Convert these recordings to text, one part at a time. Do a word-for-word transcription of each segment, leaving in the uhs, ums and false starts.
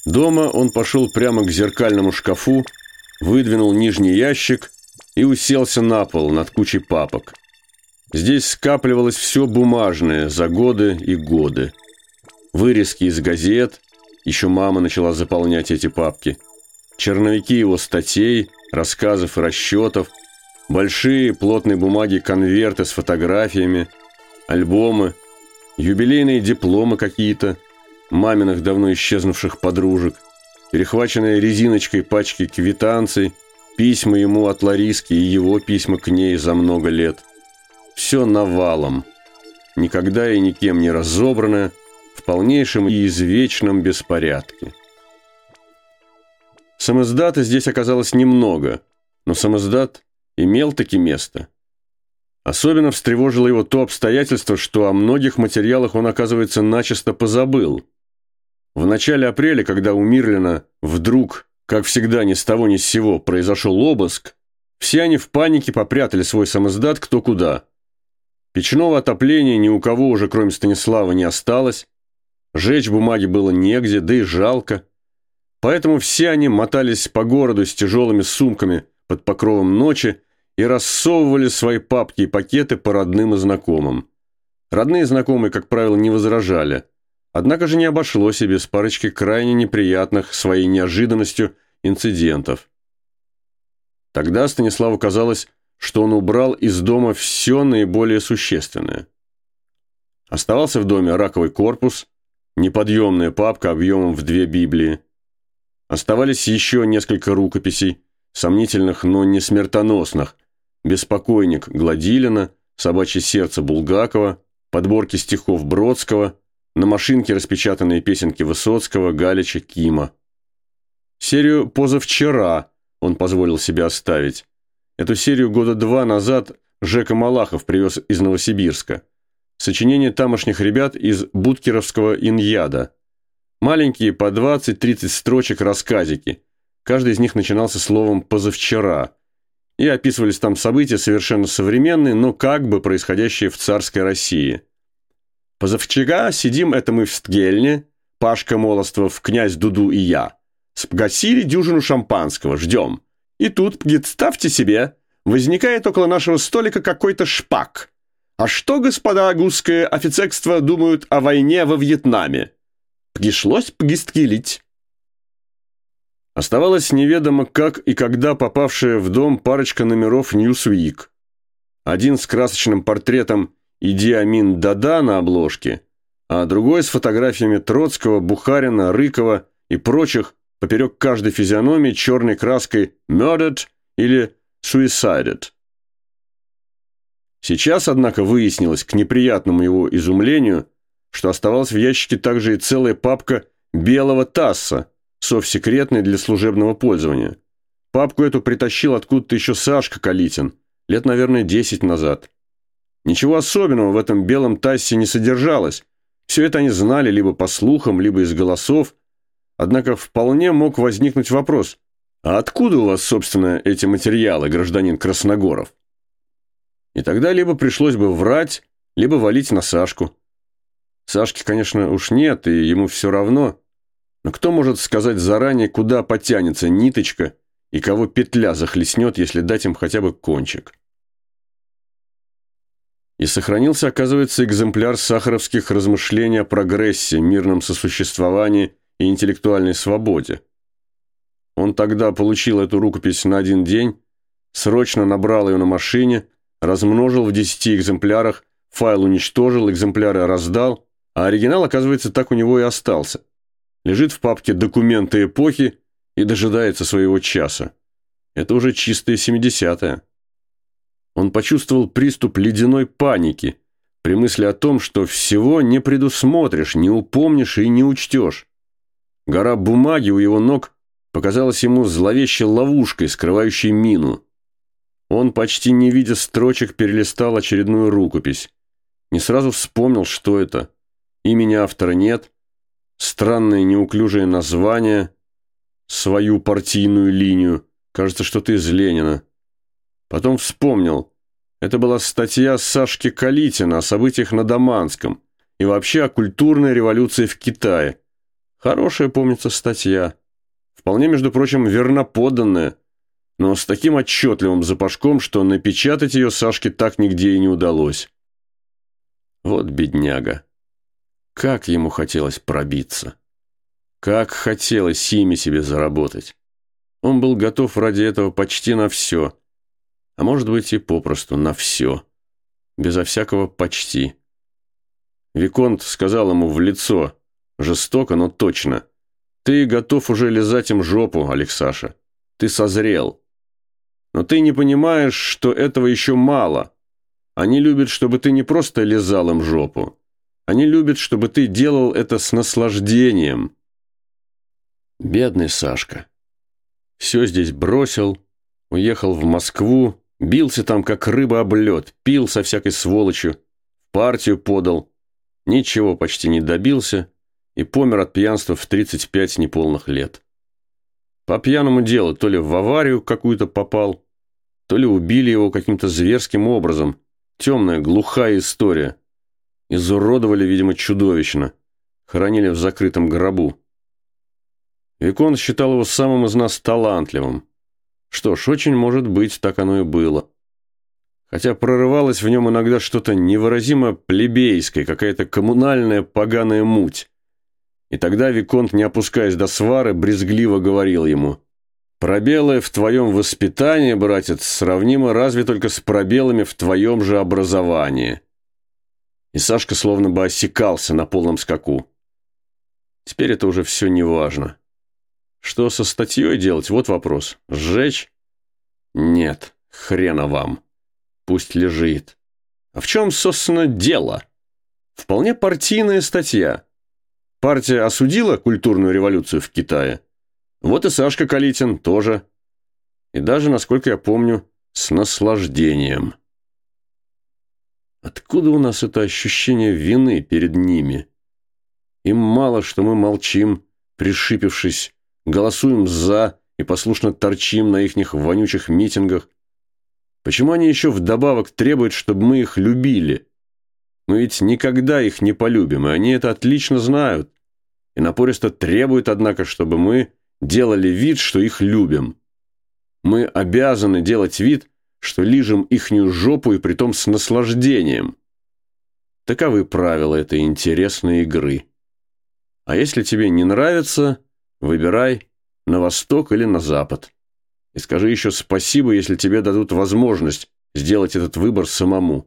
Дома он пошел прямо к зеркальному шкафу, выдвинул нижний ящик и уселся на пол над кучей папок. Здесь скапливалось все бумажное за годы и годы. Вырезки из газет, еще мама начала заполнять эти папки, черновики его статей, рассказов и расчетов, большие плотные бумаги, конверты с фотографиями, альбомы, юбилейные дипломы какие-то, маминых давно исчезнувших подружек, перехваченные резиночкой пачки квитанций, письма ему от Лариски и его письма к ней за много лет. Все навалом, никогда и никем не разобранное, в полнейшем и извечном беспорядке. Самиздата здесь оказалось немного, но самиздат имел таки место. Особенно встревожило его то обстоятельство, что о многих материалах он, оказывается, начисто позабыл. В начале апреля, когда у Мирлина вдруг, как всегда, ни с того ни с сего, произошел обыск, все они в панике попрятали свой самиздат кто куда. Печного отопления ни у кого уже, кроме Станислава, не осталось, жечь бумаги было негде, да и жалко. Поэтому все они мотались по городу с тяжелыми сумками под покровом ночи и рассовывали свои папки и пакеты по родным и знакомым. Родные и знакомые, как правило, не возражали. Однако же не обошлось и без парочки крайне неприятных своей неожиданностью инцидентов. Тогда Станиславу казалось, что он убрал из дома все наиболее существенное. Оставался в доме раковый корпус, неподъемная папка объемом в две Библии. Оставались еще несколько рукописей, сомнительных, но не смертоносных: «Беспокойник» Гладилина, «Собачье сердце» Булгакова, подборки стихов Бродского, на машинке распечатанные песенки Высоцкого, Галича, Кима. Серию «Позавчера» он позволил себе оставить. Эту серию года два назад Жека Малахов привез из Новосибирска. Сочинение тамошних ребят из Будкеровского иньяда. Маленькие по двадцать-тридцать строчек рассказики. Каждый из них начинался словом «позавчера». И описывались там события совершенно современные, но как бы происходящие в царской России. «Позавчера сидим это мы в Стгельне, Пашка Молостов, князь Дуду и я. Спгасили дюжину шампанского, ждем. И тут, представьте себе, возникает около нашего столика какой-то шпак. А что, господа гусское офицерство думают о войне во Вьетнаме? Пришлось пристрелить». Оставалось неведомо, как и когда попавшая в дом парочка номеров «Ньюсвик». Один с красочным портретом Иди Амин Дада на обложке, а другой с фотографиями Троцкого, Бухарина, Рыкова и прочих, поперек каждой физиономии черной краской «Murdered» или «Suicided». Сейчас, однако, выяснилось, к неприятному его изумлению, что оставалась в ящике также и целая папка белого ТАССа, совсекретной для служебного пользования. Папку эту притащил откуда-то еще Сашка Калитин, лет, наверное, десять назад. Ничего особенного в этом белом ТАССе не содержалось. Все это они знали либо по слухам, либо из голосов. Однако вполне мог возникнуть вопрос: а откуда у вас, собственно, эти материалы, гражданин Красногоров? И тогда либо пришлось бы врать, либо валить на Сашку. Сашки, конечно, уж нет, и ему все равно. Но кто может сказать заранее, куда потянется ниточка и кого петля захлестнет, если дать им хотя бы кончик? И сохранился, оказывается, экземпляр сахаровских размышлений о прогрессе, мирном сосуществовании и интеллектуальной свободе. Он тогда получил эту рукопись на один день, срочно набрал ее на машине, размножил в десяти экземплярах, файл уничтожил, экземпляры раздал, а оригинал, оказывается, так у него и остался. Лежит в папке «Документы эпохи» и дожидается своего часа. Это уже чистые семидесятые. Он почувствовал приступ ледяной паники при мысли о том, что всего не предусмотришь, не упомнишь и не учтешь. Гора бумаги у его ног показалась ему зловещей ловушкой, скрывающей мину. Он, почти не видя строчек, перелистал очередную рукопись. Не сразу вспомнил, что это. Имени автора нет. Странное неуклюжее название. Свою партийную линию. Кажется, что-то из Ленина. Потом вспомнил. Это была статья Сашки Калитина о событиях на Даманском и вообще о культурной революции в Китае. Хорошая, помнится, статья. Вполне, между прочим, верноподданная, но с таким отчетливым запашком, что напечатать ее Сашке так нигде и не удалось. Вот бедняга. Как ему хотелось пробиться. Как хотелось имя себе заработать. Он был готов ради этого почти на все. А может быть и попросту на все. Безо всякого почти. Виконт сказал ему в лицо, жестоко, но точно: «Ты готов уже лизать им жопу, Алексаша. Ты созрел. Но ты не понимаешь, что этого еще мало. Они любят, чтобы ты не просто лизал им жопу. Они любят, чтобы ты делал это с наслаждением». Бедный Сашка. Все здесь бросил, уехал в Москву, бился там, как рыба об лед, пил со всякой сволочью, партию подал, ничего почти не добился и помер от пьянства в тридцать пять неполных лет. По пьяному делу то ли в аварию какую-то попал, то ли убили его каким-то зверским образом. Темная, глухая история. Изуродовали, видимо, чудовищно. Хоронили в закрытом гробу. Виконт считал его самым из нас талантливым. Что ж, очень может быть, так оно и было. Хотя прорывалось в нем иногда что-то невыразимо плебейское, какая-то коммунальная поганая муть. И тогда Виконт, не опускаясь до свары, брезгливо говорил ему: «Пробелы в твоем воспитании, братец, сравнимы разве только с пробелами в твоем же образовании». И Сашка словно бы осекался на полном скаку. Теперь это уже все не важно. Что со статьей делать? Вот вопрос. Сжечь? Нет, хрена вам. Пусть лежит. А в чем, собственно, дело? Вполне партийная статья. Партия осудила культурную революцию в Китае. Вот и Сашка Калитин тоже. И даже, насколько я помню, с наслаждением. Откуда у нас это ощущение вины перед ними? Им мало, что мы молчим, пришипевшись, голосуем «за» и послушно торчим на ихних вонючих митингах. Почему они еще вдобавок требуют, чтобы мы их любили? Мы ведь никогда их не полюбим, и они это отлично знают. И напористо требуют, однако, чтобы мы делали вид, что их любим. Мы обязаны делать вид, что лижем ихнюю жопу, и притом с наслаждением. Таковы правила этой интересной игры. А если тебе не нравится, выбирай на восток или на запад. И скажи еще спасибо, если тебе дадут возможность сделать этот выбор самому.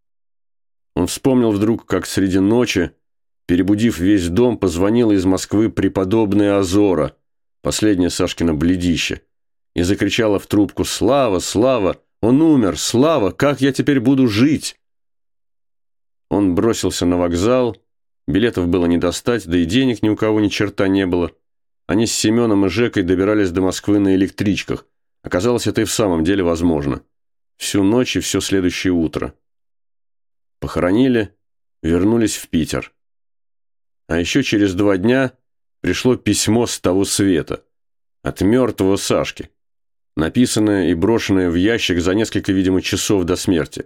Он вспомнил вдруг, как среди ночи, перебудив весь дом, позвонила из Москвы преподобная Азора, последнее Сашкино бледище, и закричала в трубку: «Слава, Слава! Он умер! Слава! Как я теперь буду жить?» Он бросился на вокзал, билетов было не достать, да и денег ни у кого ни черта не было. Они с Семеном и Жекой добирались до Москвы на электричках. Оказалось, это и в самом деле возможно. Всю ночь и все следующее утро. Похоронили, вернулись в Питер. А еще через два дня пришло письмо с того света. От мертвого Сашки. Написанное и брошенное в ящик за несколько, видимо, часов до смерти.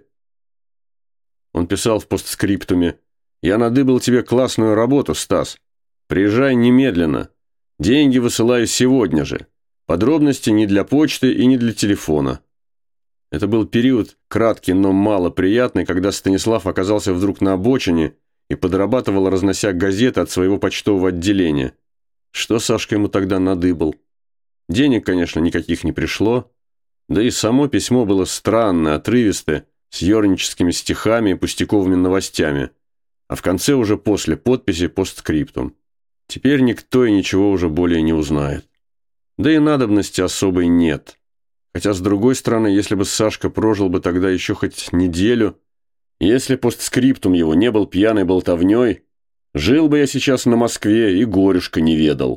Он писал в постскриптуме: «Я надыбал тебе классную работу, Стас. Приезжай немедленно. Деньги высылаю сегодня же. Подробности не для почты и не для телефона». Это был период краткий, но малоприятный, когда Станислав оказался вдруг на обочине и подрабатывал, разнося газеты от своего почтового отделения. Что Сашка ему тогда надыбал? Денег, конечно, никаких не пришло. Да и само письмо было странное, отрывистое, с ерническими стихами и пустяковыми новостями. А в конце уже после подписи постскриптум. Теперь никто и ничего уже более не узнает. Да и надобности особой нет. Хотя, с другой стороны, если бы Сашка прожил бы тогда еще хоть неделю, если постскриптум его не был пьяной болтовней, жил бы я сейчас на Москве и горюшка не ведал.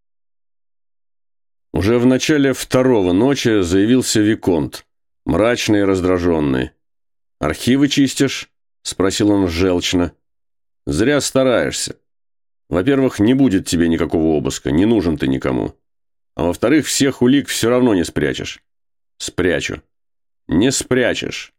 Уже в начале второго ночи заявился Виконт, мрачный и раздраженный. «Архивы чистишь?» – спросил он желчно. «Зря стараешься. Во-первых, не будет тебе никакого обыска, не нужен ты никому. А во-вторых, всех улик все равно не спрячешь». «Спрячу». «Не спрячешь.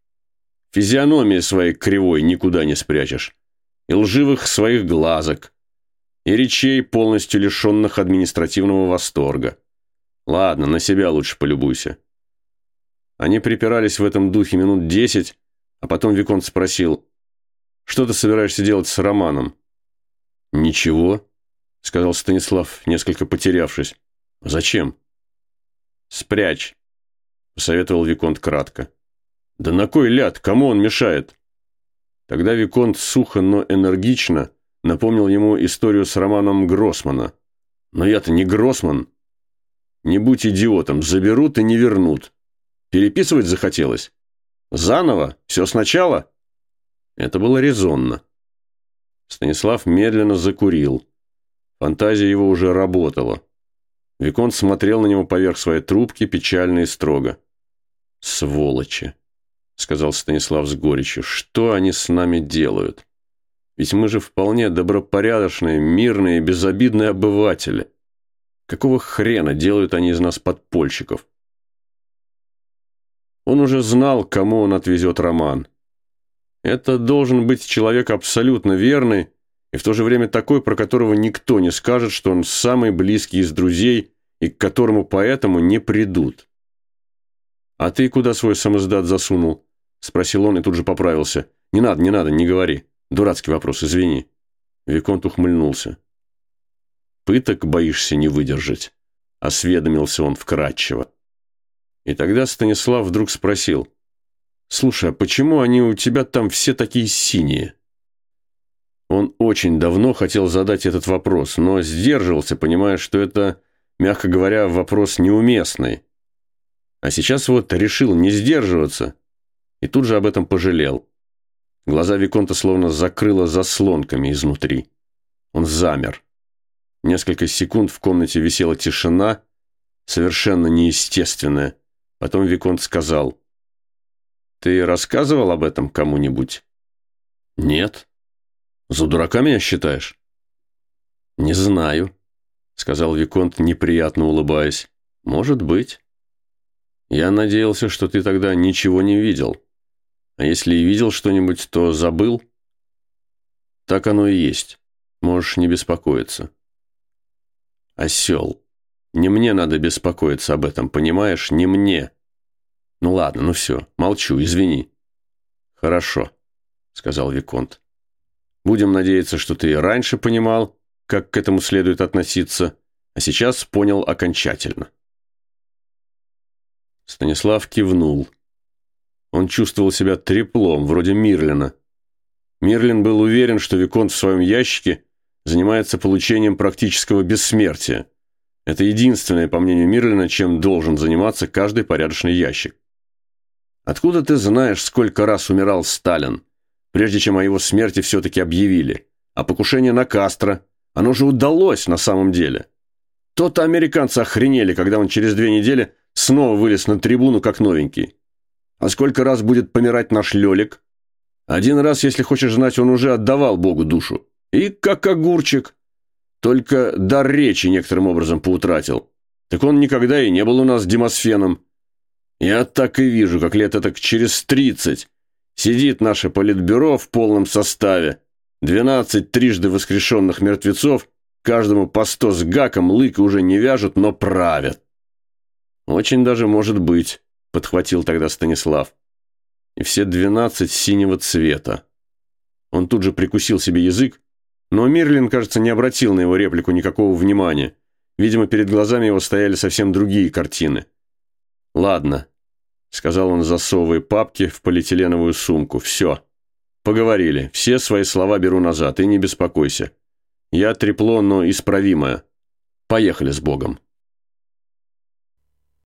Физиономии своей кривой никуда не спрячешь. И лживых своих глазок. и речей, полностью лишенных административного восторга. Ладно, на себя лучше полюбуйся. Они припирались в этом духе минут десять, а потом Виконт спросил: «Что ты собираешься делать с Романом?» «Ничего», — сказал Станислав, несколько потерявшись. «Зачем?» «Спрячь», — посоветовал Виконт кратко. «Да на кой ляд? Кому он мешает?» Тогда Виконт сухо, но энергично напомнил ему историю с Романом Гроссмана. «Но я-то не Гроссман». «Не будь идиотом, заберут и не вернут. Переписывать захотелось? Заново? Все сначала?» Это было резонно. Станислав медленно закурил. Фантазия его уже работала. Виконт смотрел на него поверх своей трубки печально и строго. «Сволочи», — сказал Станислав с горечью, — «что они с нами делают? Ведь мы же вполне добропорядочные, мирные, безобидные обыватели. Какого хрена делают они из нас подпольщиков?» Он уже знал, кому он отвезет Роман. Это должен быть человек абсолютно верный и в то же время такой, про которого никто не скажет, что он самый близкий из друзей и к которому поэтому не придут. «А ты куда свой самоздат засунул?» – спросил он и тут же поправился. «Не надо, не надо, не говори. Дурацкий вопрос, извини». Виконт ухмыльнулся. «Пыток боишься не выдержать?» – осведомился он вкратчиво. И тогда Станислав вдруг спросил: «Слушай, а почему они у тебя там все такие синие?» Он очень давно хотел задать этот вопрос, но сдерживался, понимая, что это, мягко говоря, вопрос неуместный. А сейчас вот решил не сдерживаться и тут же об этом пожалел. Глаза Виконта словно закрыло заслонками изнутри. Он замер. Несколько секунд в комнате висела тишина, совершенно неестественная. Потом Виконт сказал: «Ты рассказывал об этом кому-нибудь?» «Нет». «За дурака меня считаешь?» «Не знаю», — сказал Виконт, неприятно улыбаясь. «Может быть. Я надеялся, что ты тогда ничего не видел. А если и видел что-нибудь, то забыл?» «Так оно и есть. Можешь не беспокоиться». «Осел. Не мне надо беспокоиться об этом, понимаешь? Не мне. Ну ладно, ну все, молчу, извини». «Хорошо», — сказал Виконт. «Будем надеяться, что ты и раньше понимал, как к этому следует относиться, а сейчас понял окончательно». Станислав кивнул. Он чувствовал себя треплом, вроде Мирлина. Мирлин был уверен, что Виконт в своем ящике занимается получением практического бессмертия. Это единственное, по мнению Мирлина, чем должен заниматься каждый порядочный ящик. «Откуда ты знаешь, сколько раз умирал Сталин, прежде чем о его смерти все-таки объявили? А покушение на Кастро, оно же удалось на самом деле. То-то американцы охренели, когда он через две недели снова вылез на трибуну, как новенький. А сколько раз будет помирать наш Лёлик? Один раз, если хочешь знать, он уже отдавал Богу душу. И как огурчик. Только дар речи некоторым образом поутратил. Так он никогда и не был у нас Демосфеном. Я так и вижу, как лет так через тридцать сидит наше политбюро в полном составе. Двенадцать трижды воскрешенных мертвецов, каждому по сто с гаком, лыка уже не вяжут, но правят». «Очень даже может быть», — подхватил тогда Станислав. «И все двенадцать синего цвета». Он тут же прикусил себе язык, но Мирлин, кажется, не обратил на его реплику никакого внимания. Видимо, перед глазами его стояли совсем другие картины. «Ладно», — сказал он, засовывая папки в полиэтиленовую сумку. «Все. Поговорили. Все свои слова беру назад. И не беспокойся. Я трепло, но исправимое. Поехали с Богом».